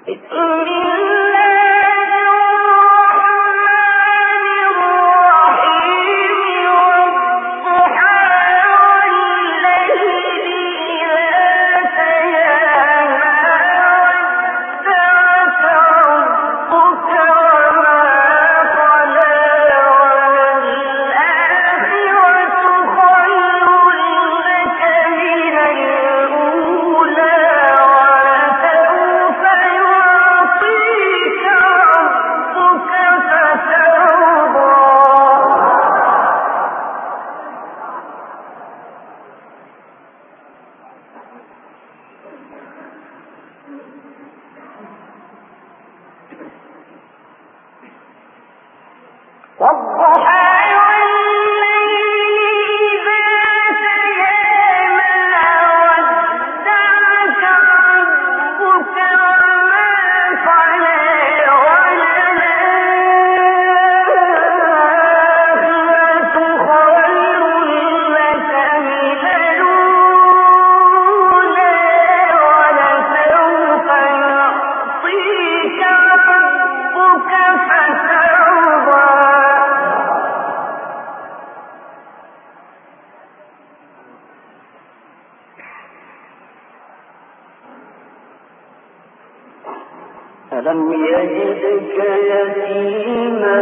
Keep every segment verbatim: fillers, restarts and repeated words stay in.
ألم يجدك يتيما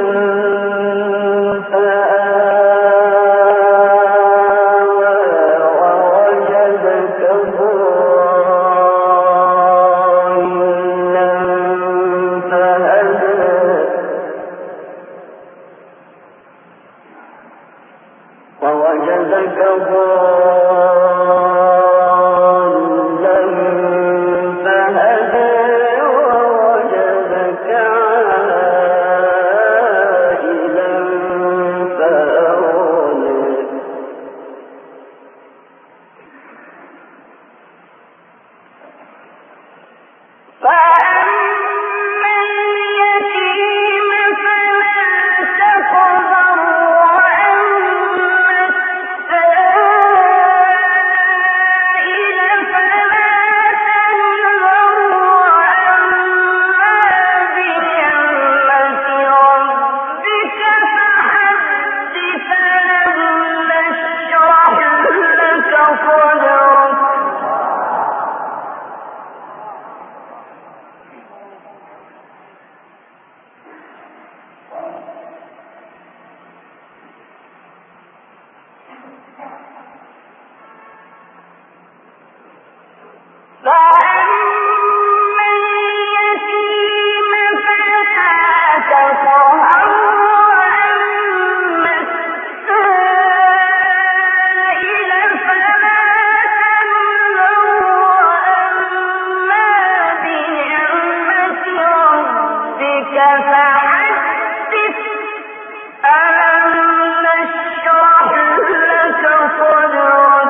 فآوى ووجدك ضالا فهدى ووجدك ضالا فهدى ووجدك عائلا فأغنى فأما اليتيم فلا تقهر وأما السائل فلا تنهر وأما بنعمة ربك فحدث ألم نشرح لك صدرك فأما اليتيم فلا تقهر وأما السائل فلا تنهر وأما بنعمة ربك فحدث ألم نشرح لك صدرك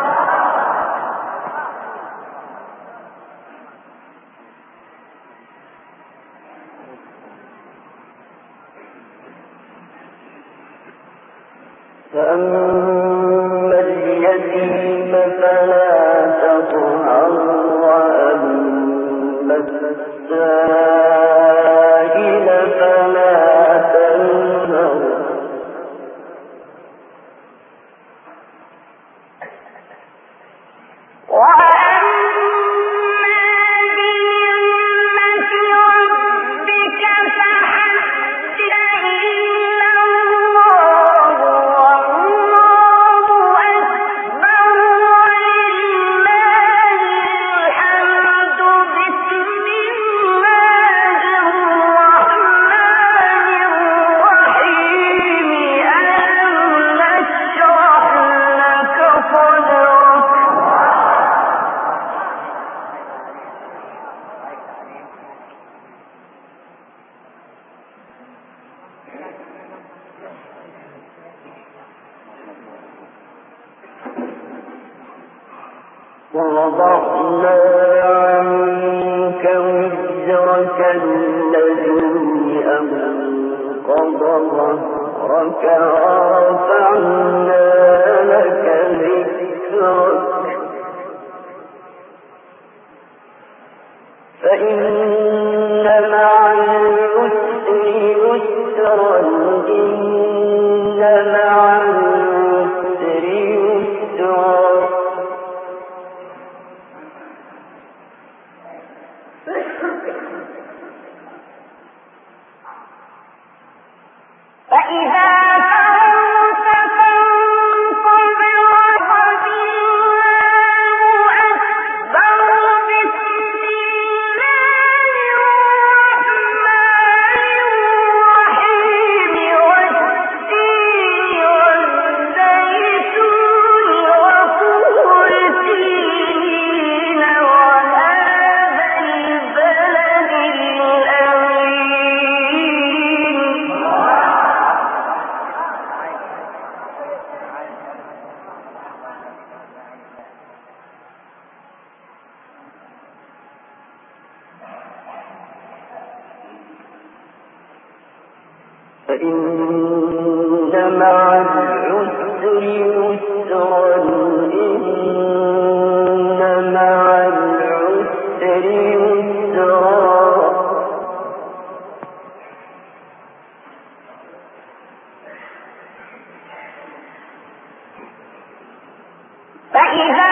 فأما اليتيم فلا تقهر وأما السائل فلا تنهر وأما بنعمة ربك فحدث إن الله والله أكبر ولله الحمد بسم الله الرحمن الرحيم ألم نشرح لك صدرك ووضعنا عنك وزرك الذي أنقض ظهرك ورفعنا لك ذكرك فإن يسرا إن مع العسر يسرا فإذا فإن مع العسر يسرا إن مع العسر يسرا فإذا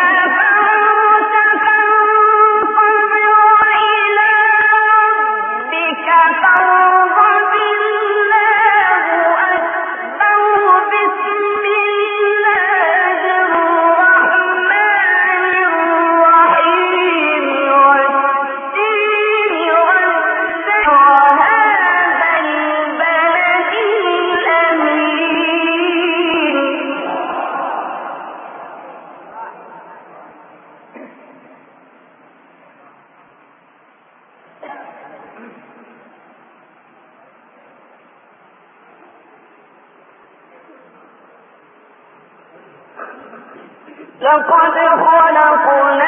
لقد خلقنا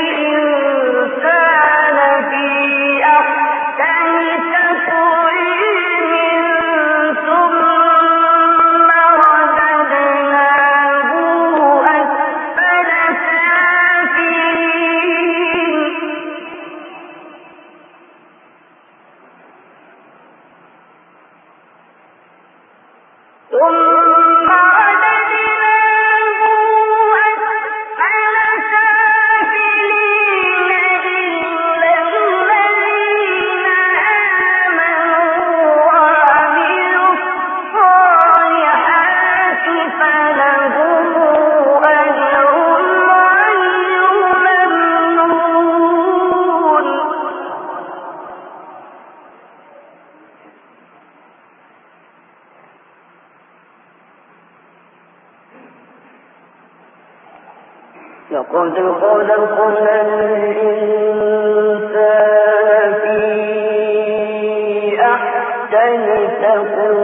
الإنسان في أحسن تقويم ثم رددناه أسفل سافلين ثم لقد خلقنا الإنسان في أحسن تقويم